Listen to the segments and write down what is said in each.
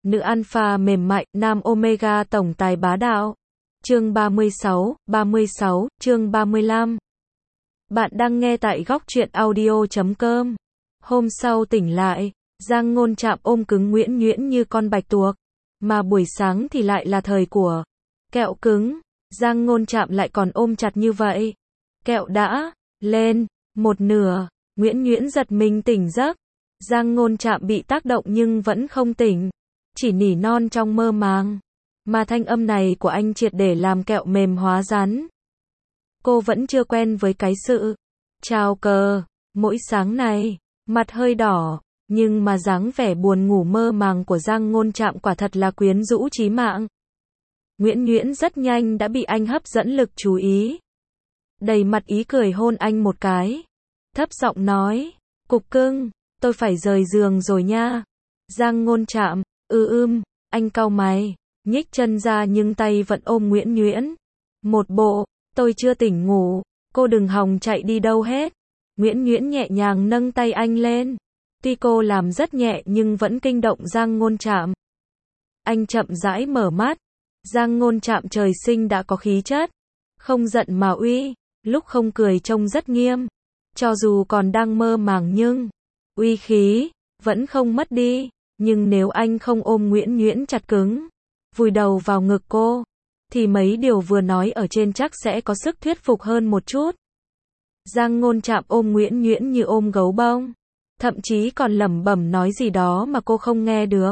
nữ alpha mềm mại, nam omega tổng tài bá đạo. Chương 36, chương 35. Bạn đang nghe tại góc truyện audio.com. Hôm sau tỉnh lại, Giang Ngôn Trạm ôm cứng Nguyễn Nhuyễn như con bạch tuộc, mà buổi sáng thì lại là thời của kẹo cứng. Giang Ngôn Trạm lại còn ôm chặt như vậy. Kẹo đã lên một nửa, Nguyễn Nhuyễn giật mình tỉnh giấc. Giang Ngôn Trạm bị tác động nhưng vẫn không tỉnh, chỉ nỉ non trong mơ màng. Mà thanh âm này của anh triệt để làm kẹo mềm hóa rắn. Cô vẫn chưa quen với cái sự chào cờ mỗi sáng này, mặt hơi đỏ, nhưng mà dáng vẻ buồn ngủ mơ màng của Giang Ngôn Trạm quả thật là quyến rũ chí mạng. Nguyễn Nhuyễn rất nhanh đã bị anh hấp dẫn lực chú ý. Đầy mặt ý cười hôn anh một cái. Thấp giọng nói, cục cưng, tôi phải rời giường rồi nha. Giang Ngôn Trạm, anh cau mày, nhích chân ra nhưng tay vẫn ôm Nguyễn Nhuyễn. Một bộ, tôi chưa tỉnh ngủ, cô đừng hòng chạy đi đâu hết. Nguyễn Nhuyễn nhẹ nhàng nâng tay anh lên. Tuy cô làm rất nhẹ nhưng vẫn kinh động Giang Ngôn Trạm. Anh chậm rãi mở mắt. Giang Ngôn Trạm trời sinh đã có khí chất. Không giận mà uy, lúc không cười trông rất nghiêm. Cho dù còn đang mơ màng nhưng uy khí vẫn không mất đi. Nhưng nếu anh không ôm Nguyễn Nhuyễn chặt cứng, vùi đầu vào ngực cô, thì mấy điều vừa nói ở trên chắc sẽ có sức thuyết phục hơn một chút. Giang Ngôn Trạm ôm Nguyễn Nhuyễn như ôm gấu bông, thậm chí còn lẩm bẩm nói gì đó mà cô không nghe được.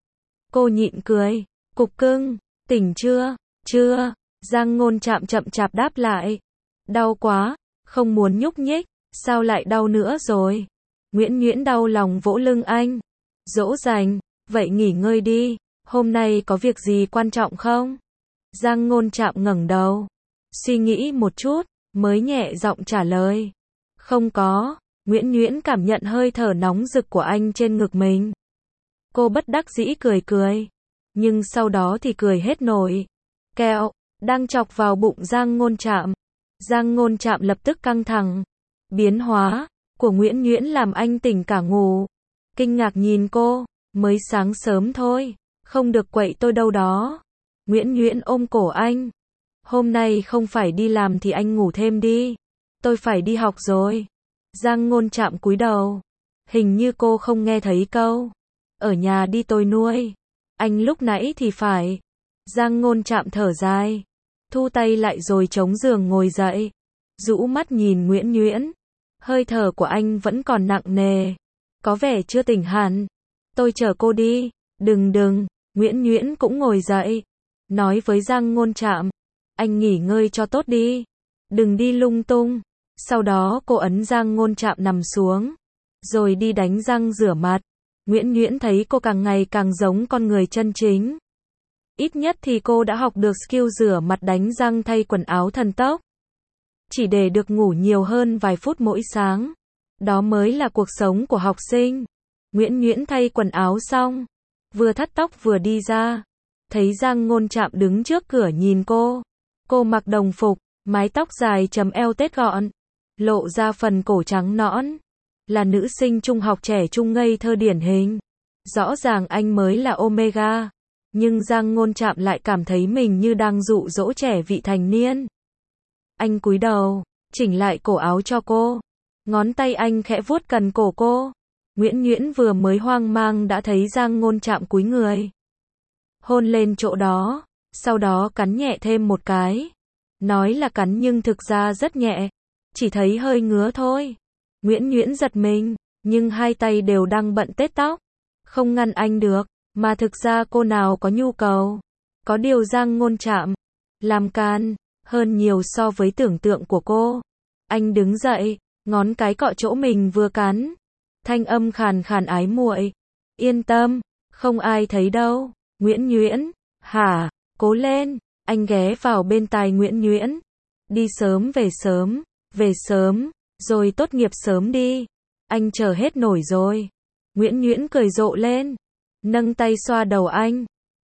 Cô nhịn cười, cục cưng, tỉnh chưa? Chưa. Giang Ngôn Trạm chậm chạp đáp lại. Đau quá, không muốn nhúc nhích, sao lại đau nữa rồi? Nguyễn Nhuyễn đau lòng vỗ lưng anh. Dỗ dành, vậy nghỉ ngơi đi, hôm nay có việc gì quan trọng không? Giang Ngôn Trạm ngẩng đầu, suy nghĩ một chút, mới nhẹ giọng trả lời. Không có. Nguyễn Nhuyễn cảm nhận hơi thở nóng rực của anh trên ngực mình. Cô bất đắc dĩ cười cười, nhưng sau đó thì cười hết nổi. Kẹo đang chọc vào bụng Giang Ngôn Trạm. Giang Ngôn Trạm lập tức căng thẳng. Biến hóa của Nguyễn Nhuyễn làm anh tỉnh cả ngủ. Kinh ngạc nhìn cô, mới sáng sớm thôi, không được quậy tôi đâu đó. Nguyễn Nhuyễn ôm cổ anh. Hôm nay không phải đi làm thì anh ngủ thêm đi. Tôi phải đi học rồi. Giang Ngôn Trạm cúi đầu. Hình như cô không nghe thấy câu. Ở nhà đi tôi nuôi. Anh lúc nãy thì phải. Giang Ngôn Trạm thở dài. Thu tay lại rồi chống giường ngồi dậy. Rũ mắt nhìn Nguyễn Nhuyễn. Hơi thở của anh vẫn còn nặng nề. Có vẻ chưa tỉnh hẳn. Tôi chở cô đi. Đừng. Nguyễn Nhuyễn cũng ngồi dậy. Nói với Giang Ngôn Trạm. Anh nghỉ ngơi cho tốt đi. Đừng đi lung tung. Sau đó cô ấn Giang Ngôn Trạm nằm xuống. Rồi đi đánh răng rửa mặt. Nguyễn Nhuyễn thấy cô càng ngày càng giống con người chân chính. Ít nhất thì cô đã học được skill rửa mặt đánh răng thay quần áo thần tốc. Chỉ để được ngủ nhiều hơn vài phút mỗi sáng. Đó mới là cuộc sống của học sinh. Nguyễn Nhuyễn thay quần áo xong, vừa thắt tóc vừa đi ra. Thấy Giang Ngôn Trạm đứng trước cửa nhìn cô. Cô mặc đồng phục, mái tóc dài chấm eo tết gọn, lộ ra phần cổ trắng nõn. Là nữ sinh trung học trẻ trung ngây thơ điển hình. Rõ ràng anh mới là Omega. Nhưng Giang Ngôn Trạm lại cảm thấy mình như đang dụ dỗ trẻ vị thành niên. Anh cúi đầu, chỉnh lại cổ áo cho cô. Ngón tay anh khẽ vuốt cần cổ cô. Nguyễn Nhuyễn vừa mới hoang mang đã thấy Giang Ngôn Trạm cúi người. Hôn lên chỗ đó, sau đó cắn nhẹ thêm một cái. Nói là cắn nhưng thực ra rất nhẹ. Chỉ thấy hơi ngứa thôi. Nguyễn Nhuyễn giật mình, nhưng hai tay đều đang bận tết tóc. Không ngăn anh được, mà thực ra cô nào có nhu cầu. Có điều Giang Ngôn Trạm làm can hơn nhiều so với tưởng tượng của cô. Anh đứng dậy, ngón cái cọ chỗ mình vừa cắn. Thanh âm khàn khàn ái muội. Yên tâm, không ai thấy đâu. Nguyễn Nhuyễn, hả, cố lên. Anh ghé vào bên tai Nguyễn Nhuyễn. Đi sớm, về sớm, rồi tốt nghiệp sớm đi. Anh chờ hết nổi rồi. Nguyễn Nhuyễn cười rộ lên, nâng tay xoa đầu anh.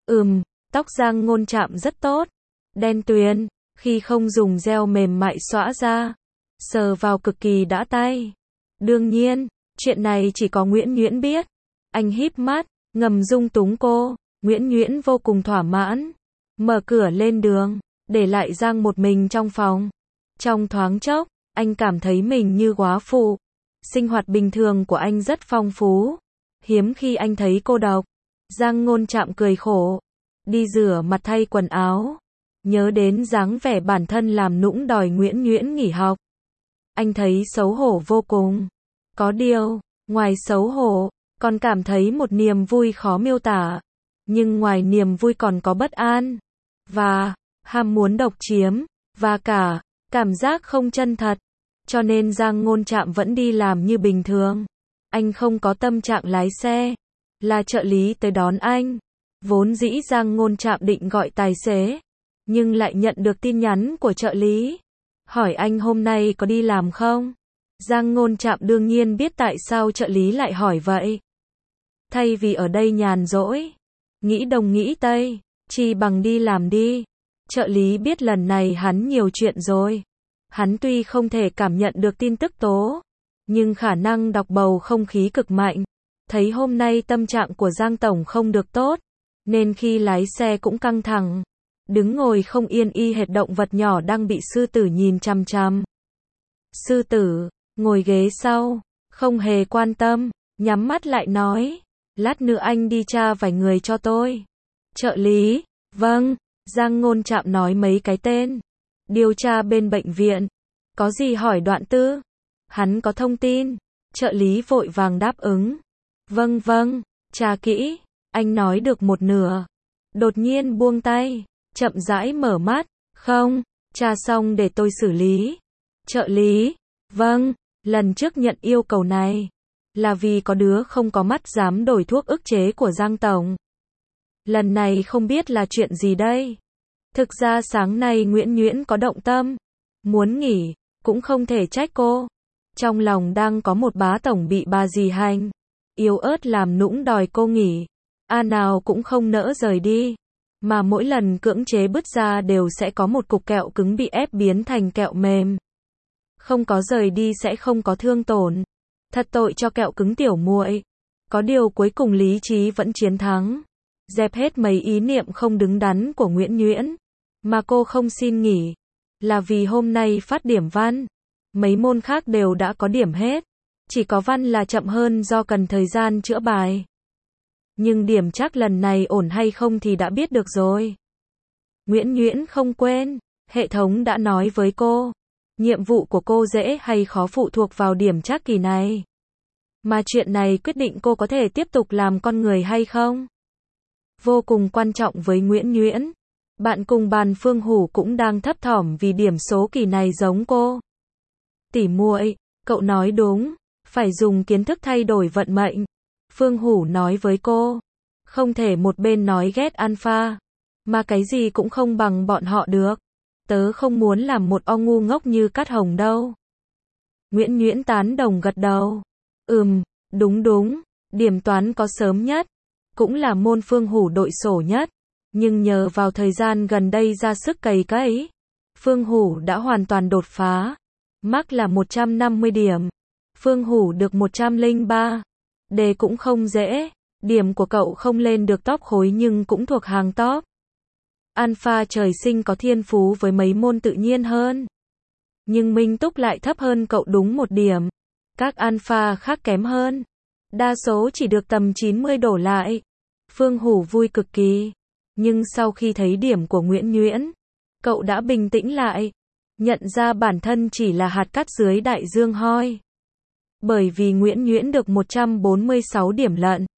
Tóc Giang Ngôn Trạm rất tốt, đen tuyền, khi không dùng gel mềm mại xõa ra, sờ vào cực kỳ đã tay. Đương nhiên, chuyện này chỉ có Nguyễn Nhuyễn biết. Anh híp mắt, ngầm dung túng cô, Nguyễn Nguyễn vô cùng thỏa mãn, mở cửa lên đường, để lại Giang một mình trong phòng. Trong thoáng chốc, anh cảm thấy mình như góa phụ. Sinh hoạt bình thường của anh rất phong phú, hiếm khi anh thấy cô độc. Giang Ngôn Trạm cười khổ, đi rửa mặt thay quần áo, nhớ đến dáng vẻ bản thân làm nũng đòi Nguyễn Nguyễn nghỉ học. Anh thấy xấu hổ vô cùng. Có điều, ngoài xấu hổ, còn cảm thấy một niềm vui khó miêu tả. Nhưng ngoài niềm vui còn có bất an, và ham muốn độc chiếm, và cả cảm giác không chân thật. Cho nên Giang Ngôn Trạm vẫn đi làm như bình thường. Anh không có tâm trạng lái xe, là trợ lý tới đón anh. Vốn dĩ Giang Ngôn Trạm định gọi tài xế, nhưng lại nhận được tin nhắn của trợ lý, hỏi anh hôm nay có đi làm không? Giang Ngôn Trạm đương nhiên biết tại sao trợ lý lại hỏi vậy. Thay vì ở đây nhàn rỗi, nghĩ đông nghĩ tây, chi bằng đi làm đi. Trợ lý biết lần này hắn nhiều chuyện rồi. Hắn tuy không thể cảm nhận được tin tức tố, nhưng khả năng đọc bầu không khí cực mạnh. Thấy hôm nay tâm trạng của Giang Tổng không được tốt, nên khi lái xe cũng căng thẳng. Đứng ngồi không yên y hệt động vật nhỏ đang bị sư tử nhìn chằm chằm. Sư tử, ngồi ghế sau, không hề quan tâm, nhắm mắt lại nói, lát nữa anh đi tra vài người cho tôi. Trợ lý, vâng, Giang Ngôn Trạm nói mấy cái tên. Điều tra bên bệnh viện, có gì hỏi đoạn tư. Hắn có thông tin, trợ lý vội vàng đáp ứng. Vâng vâng, tra kỹ, anh nói được một nửa. Đột nhiên buông tay, chậm rãi mở mắt, không, tra xong để tôi xử lý. Trợ lý, vâng, lần trước nhận yêu cầu này, là vì có đứa không có mắt dám đổi thuốc ức chế của Giang Tổng. Lần này không biết là chuyện gì đây. Thực ra sáng nay Nguyễn Nguyễn có động tâm, muốn nghỉ, cũng không thể trách cô. Trong lòng đang có một bá tổng bị bà dì hành, yếu ớt làm nũng đòi cô nghỉ. Nào cũng không nỡ rời đi, mà mỗi lần cưỡng chế bứt ra đều sẽ có một cục kẹo cứng bị ép biến thành kẹo mềm. Không có rời đi sẽ không có thương tổn. Thật tội cho kẹo cứng tiểu muội. Có điều cuối cùng lý trí vẫn chiến thắng, dẹp hết mấy ý niệm không đứng đắn của Nguyễn Nguyễn. Mà cô không xin nghỉ, là vì hôm nay phát điểm văn. Mấy môn khác đều đã có điểm hết, chỉ có văn là chậm hơn do cần thời gian chữa bài. Nhưng điểm chắc lần này ổn hay không thì đã biết được rồi. Nguyễn Nguyễn không quên, hệ thống đã nói với cô, nhiệm vụ của cô dễ hay khó phụ thuộc vào điểm chắc kỳ này. Mà chuyện này quyết định cô có thể tiếp tục làm con người hay không. Vô cùng quan trọng với Nguyễn Nguyễn. Bạn cùng bàn Phương Hủ cũng đang thấp thỏm vì điểm số kỳ này giống cô. Tỉ muội, cậu nói đúng, phải dùng kiến thức thay đổi vận mệnh. Phương Hủ nói với cô, không thể một bên nói ghét Alpha, mà cái gì cũng không bằng bọn họ được. Tớ không muốn làm một o ngu ngốc như Cát Hồng đâu. Nguyễn Nguyễn tán đồng gật đầu. Đúng đúng, điểm toán có sớm nhất, cũng là môn Phương Hủ đội sổ nhất. Nhưng nhờ vào thời gian gần đây ra sức cày cấy, Phương Hủ đã hoàn toàn đột phá. Mắc là 150 điểm. Phương Hủ được 103. Đề cũng không dễ. Điểm của cậu không lên được top khối nhưng cũng thuộc hàng top. Alpha trời sinh có thiên phú với mấy môn tự nhiên hơn. Nhưng Minh Túc lại thấp hơn cậu đúng 1 điểm. Các Alpha khác kém hơn. Đa số chỉ được tầm 90 đổ lại. Phương Hủ vui cực kỳ. Nhưng sau khi thấy điểm của Nguyễn Nguyễn, cậu đã bình tĩnh lại, nhận ra bản thân chỉ là hạt cát dưới đại dương hoi. Bởi vì Nguyễn Nguyễn được 146 điểm lận.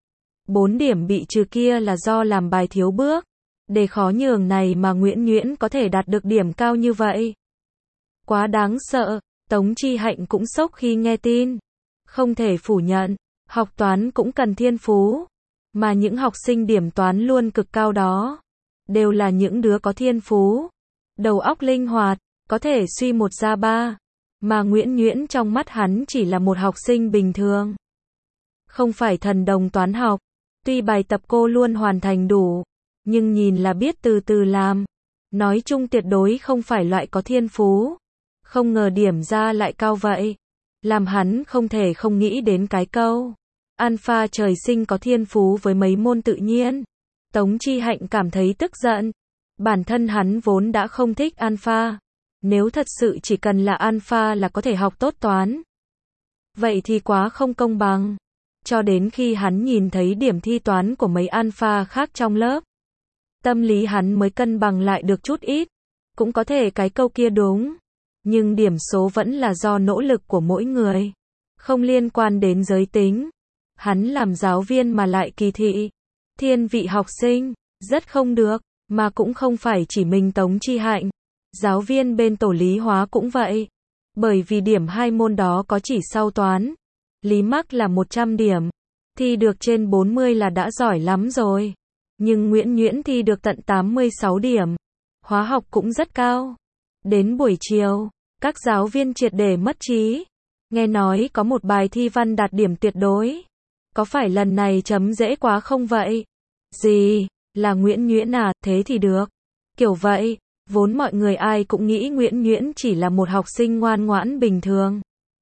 4 điểm bị trừ kia là do làm bài thiếu bước. Đề khó nhường này mà Nguyễn Nguyễn có thể đạt được điểm cao như vậy. Quá đáng sợ, Tống Chi Hạnh cũng sốc khi nghe tin. Không thể phủ nhận, học toán cũng cần thiên phú. Mà những học sinh điểm toán luôn cực cao đó, đều là những đứa có thiên phú, đầu óc linh hoạt, có thể suy 1 ra 3. Mà Nguyễn Nguyễn trong mắt hắn chỉ là một học sinh bình thường. Không phải thần đồng toán học. Tuy bài tập cô luôn hoàn thành đủ, nhưng nhìn là biết từ từ làm. Nói chung tuyệt đối không phải loại có thiên phú. Không ngờ điểm ra lại cao vậy. Làm hắn không thể không nghĩ đến cái câu Alpha trời sinh có thiên phú với mấy môn tự nhiên. Tống Chi Hạnh cảm thấy tức giận. Bản thân hắn vốn đã không thích alpha. Nếu thật sự chỉ cần là alpha là có thể học tốt toán. Vậy thì quá không công bằng. Cho đến khi hắn nhìn thấy điểm thi toán của mấy alpha khác trong lớp. Tâm lý hắn mới cân bằng lại được chút ít. Cũng có thể cái câu kia đúng. Nhưng điểm số vẫn là do nỗ lực của mỗi người. Không liên quan đến giới tính. Hắn làm giáo viên mà lại kỳ thị. Thiên vị học sinh. Rất không được. Mà cũng không phải chỉ mình Tống Chi Hạnh. Giáo viên bên tổ lý hóa cũng vậy. Bởi vì điểm 2 môn đó có chỉ sau toán. Lý mắc là 100 điểm. Thi được trên 40 là đã giỏi lắm rồi. Nhưng Nguyễn Nhuyễn thi được tận 86 điểm. Hóa học cũng rất cao. Đến buổi chiều, các giáo viên triệt để mất trí. Nghe nói có một bài thi văn đạt điểm tuyệt đối. Có phải lần này chấm dễ quá không vậy? Gì? Là Nguyễn Nhuyễn à? Thế thì được. Kiểu vậy, vốn mọi người ai cũng nghĩ Nguyễn Nhuyễn chỉ là một học sinh ngoan ngoãn bình thường.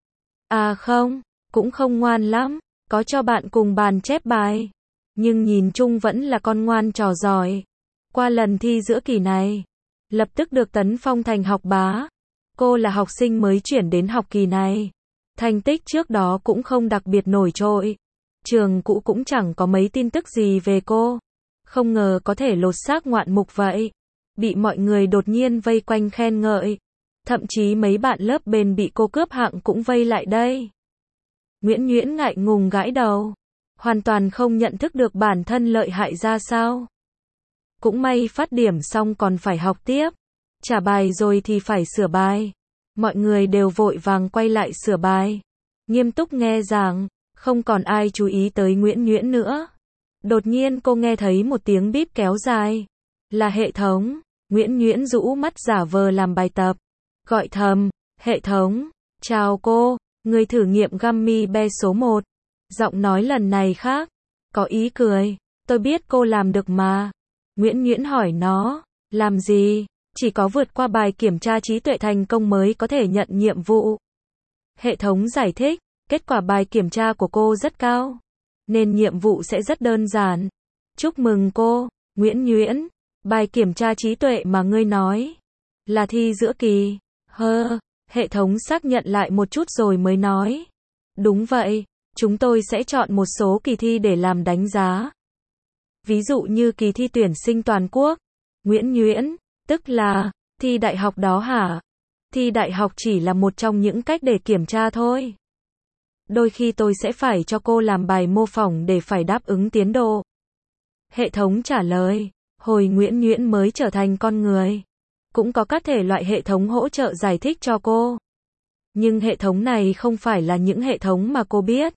À không, cũng không ngoan lắm. Có cho bạn cùng bàn chép bài. Nhưng nhìn chung vẫn là con ngoan trò giỏi. Qua lần thi giữa kỳ này, lập tức được tấn phong thành học bá. Cô là học sinh mới chuyển đến học kỳ này. Thành tích trước đó cũng không đặc biệt nổi trội. Trường cũ cũng chẳng có mấy tin tức gì về cô. Không ngờ có thể lột xác ngoạn mục vậy. Bị mọi người đột nhiên vây quanh khen ngợi. Thậm chí mấy bạn lớp bên bị cô cướp hạng cũng vây lại đây. Nguyễn Nhuyễn ngại ngùng gãi đầu. Hoàn toàn không nhận thức được bản thân lợi hại ra sao. Cũng may phát điểm xong còn phải học tiếp. Trả bài rồi thì phải sửa bài. Mọi người đều vội vàng quay lại sửa bài. Nghiêm túc nghe giảng. Không còn ai chú ý tới Nguyễn Nhuyễn nữa. Đột nhiên cô nghe thấy một tiếng bíp kéo dài. Là hệ thống. Nguyễn Nhuyễn rũ mắt giả vờ làm bài tập. Gọi thầm. Hệ thống. Chào cô. Người thử nghiệm gummy bear số 1. Giọng nói lần này khác. Có ý cười. Tôi biết cô làm được mà. Nguyễn Nhuyễn hỏi nó. Làm gì? Chỉ có vượt qua bài kiểm tra trí tuệ thành công mới có thể nhận nhiệm vụ. Hệ thống giải thích. Kết quả bài kiểm tra của cô rất cao. Nên nhiệm vụ sẽ rất đơn giản. Chúc mừng cô, Nguyễn Nhuyễn. Bài kiểm tra trí tuệ mà ngươi nói. Là thi giữa kỳ. Hệ thống xác nhận lại một chút rồi mới nói. Đúng vậy. Chúng tôi sẽ chọn một số kỳ thi để làm đánh giá. Ví dụ như kỳ thi tuyển sinh toàn quốc. Nguyễn Nhuyễn, tức là, thi đại học đó hả? Thi đại học chỉ là một trong những cách để kiểm tra thôi. Đôi khi tôi sẽ phải cho cô làm bài mô phỏng để phải đáp ứng tiến độ. Hệ thống trả lời, hồi Nguyễn Nhuyễn mới trở thành con người. Cũng có các thể loại hệ thống hỗ trợ giải thích cho cô. Nhưng hệ thống này không phải là những hệ thống mà cô biết.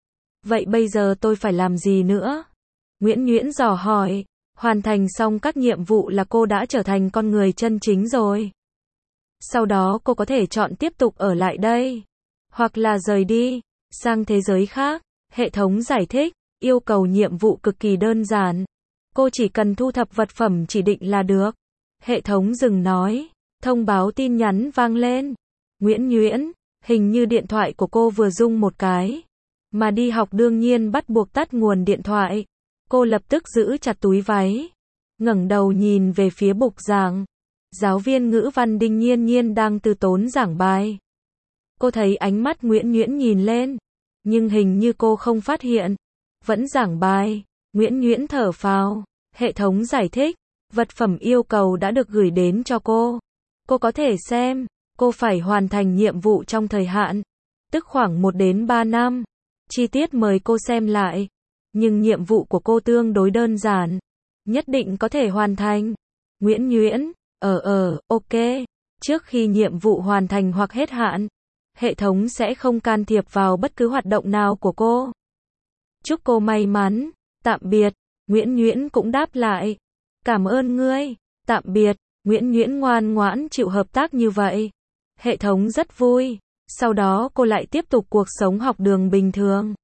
Vậy bây giờ tôi phải làm gì nữa? Nguyễn Nhuyễn dò hỏi. Hoàn thành xong các nhiệm vụ là cô đã trở thành con người chân chính rồi. Sau đó cô có thể chọn tiếp tục ở lại đây. Hoặc là rời đi, sang thế giới khác. Hệ thống giải thích, yêu cầu nhiệm vụ cực kỳ đơn giản. Cô chỉ cần thu thập vật phẩm chỉ định là được. Hệ thống dừng nói. Thông báo tin nhắn vang lên. Nguyễn Nhuyễn, hình như điện thoại của cô vừa rung một cái. Mà đi học đương nhiên bắt buộc tắt nguồn điện thoại. Cô lập tức giữ chặt túi váy. Ngẩng đầu nhìn về phía bục giảng. Giáo viên ngữ văn Đinh Nhiên Nhiên đang từ tốn giảng bài. Cô thấy ánh mắt Nguyễn Nhuyễn nhìn lên. Nhưng hình như cô không phát hiện. Vẫn giảng bài. Nguyễn Nhuyễn thở phào. Hệ thống giải thích. Vật phẩm yêu cầu đã được gửi đến cho cô. Cô có thể xem. Cô phải hoàn thành nhiệm vụ trong thời hạn. Tức khoảng 1 đến 3 năm. Chi tiết mời cô xem lại. Nhưng nhiệm vụ của cô tương đối đơn giản. Nhất định có thể hoàn thành. Nguyễn Nhuyễn. Ok. Trước khi nhiệm vụ hoàn thành hoặc hết hạn, hệ thống sẽ không can thiệp vào bất cứ hoạt động nào của cô. Chúc cô may mắn. Tạm biệt. Nguyễn Nhuyễn cũng đáp lại. Cảm ơn ngươi. Tạm biệt. Nguyễn Nhuyễn ngoan ngoãn chịu hợp tác như vậy. Hệ thống rất vui. Sau đó cô lại tiếp tục cuộc sống học đường bình thường.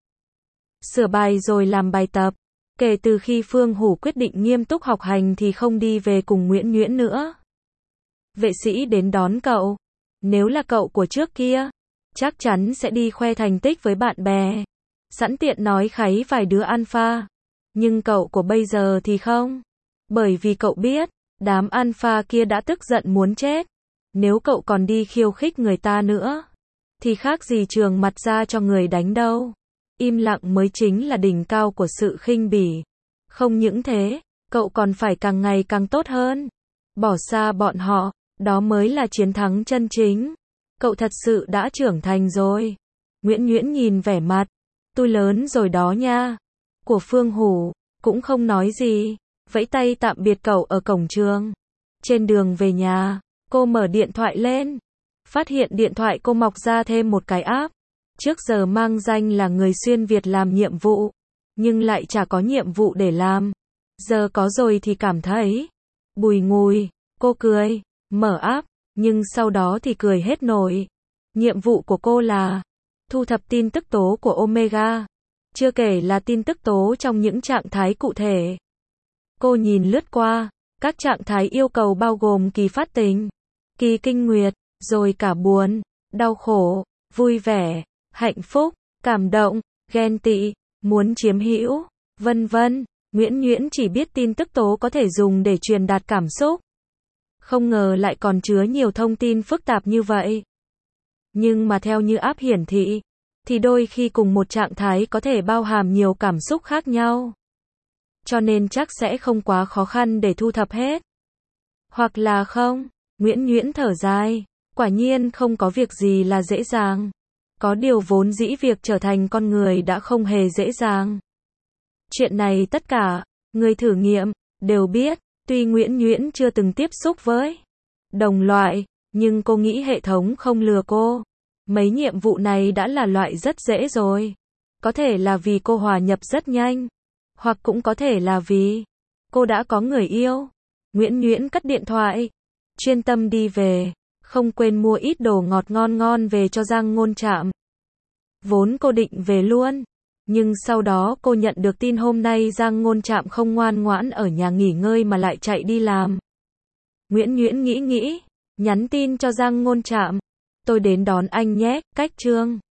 Sửa bài rồi làm bài tập. Kể từ khi Phương Hủ quyết định nghiêm túc học hành thì không đi về cùng Nguyễn Nhuyễn nữa. Vệ sĩ đến đón cậu. Nếu là cậu của trước kia, chắc chắn sẽ đi khoe thành tích với bạn bè. Sẵn tiện nói kháy vài đứa alpha. Nhưng cậu của bây giờ thì không. Bởi vì cậu biết, đám alpha kia đã tức giận muốn chết. Nếu cậu còn đi khiêu khích người ta nữa, thì khác gì trường mặt ra cho người đánh đâu. Im lặng mới chính là đỉnh cao của sự khinh bỉ. Không những thế, cậu còn phải càng ngày càng tốt hơn. Bỏ xa bọn họ, đó mới là chiến thắng chân chính. Cậu thật sự đã trưởng thành rồi. Nguyễn Nguyễn nhìn vẻ mặt, tôi lớn rồi đó nha, của Phương Hủ, cũng không nói gì, vẫy tay tạm biệt cậu ở cổng trường. Trên đường về nhà, cô mở điện thoại lên, phát hiện điện thoại cô mọc ra thêm một cái app. Trước giờ mang danh là người xuyên Việt làm nhiệm vụ, nhưng lại chả có nhiệm vụ để làm. Giờ có rồi thì cảm thấy bùi ngùi. Cô cười, mở app, nhưng sau đó thì cười hết nổi. Nhiệm vụ của cô là thu thập tin tức tố của Omega, chưa kể là tin tức tố trong những trạng thái cụ thể. Cô nhìn lướt qua, các trạng thái yêu cầu bao gồm kỳ phát tình, kỳ kinh nguyệt, rồi cả buồn, đau khổ, vui vẻ, hạnh phúc, cảm động, ghen tị, muốn chiếm hữu, vân vân. Nguyễn Nguyễn chỉ biết tin tức tố có thể dùng để truyền đạt cảm xúc. Không ngờ lại còn chứa nhiều thông tin phức tạp như vậy. Nhưng mà theo như app hiển thị, thì đôi khi cùng một trạng thái có thể bao hàm nhiều cảm xúc khác nhau. Cho nên chắc sẽ không quá khó khăn để thu thập hết. Hoặc là không, Nguyễn Nguyễn thở dài, quả nhiên không có việc gì là dễ dàng. Có điều vốn dĩ việc trở thành con người đã không hề dễ dàng. Chuyện này tất cả người thử nghiệm đều biết, tuy Nguyễn Nguyễn chưa từng tiếp xúc với đồng loại, nhưng cô nghĩ hệ thống không lừa cô. Mấy nhiệm vụ này đã là loại rất dễ rồi. Có thể là vì cô hòa nhập rất nhanh, hoặc cũng có thể là vì cô đã có người yêu. Nguyễn Nguyễn cất điện thoại, chuyên tâm đi về, không quên mua ít đồ ngọt ngon ngon về cho Giang Ngôn Trạm. Vốn cô định về luôn, nhưng sau đó cô nhận được tin hôm nay Giang Ngôn Trạm không ngoan ngoãn ở nhà nghỉ ngơi mà lại chạy đi làm. Nguyễn Nguyễn nghĩ, nhắn tin cho Giang Ngôn Trạm, tôi đến đón anh nhé, cách Trương.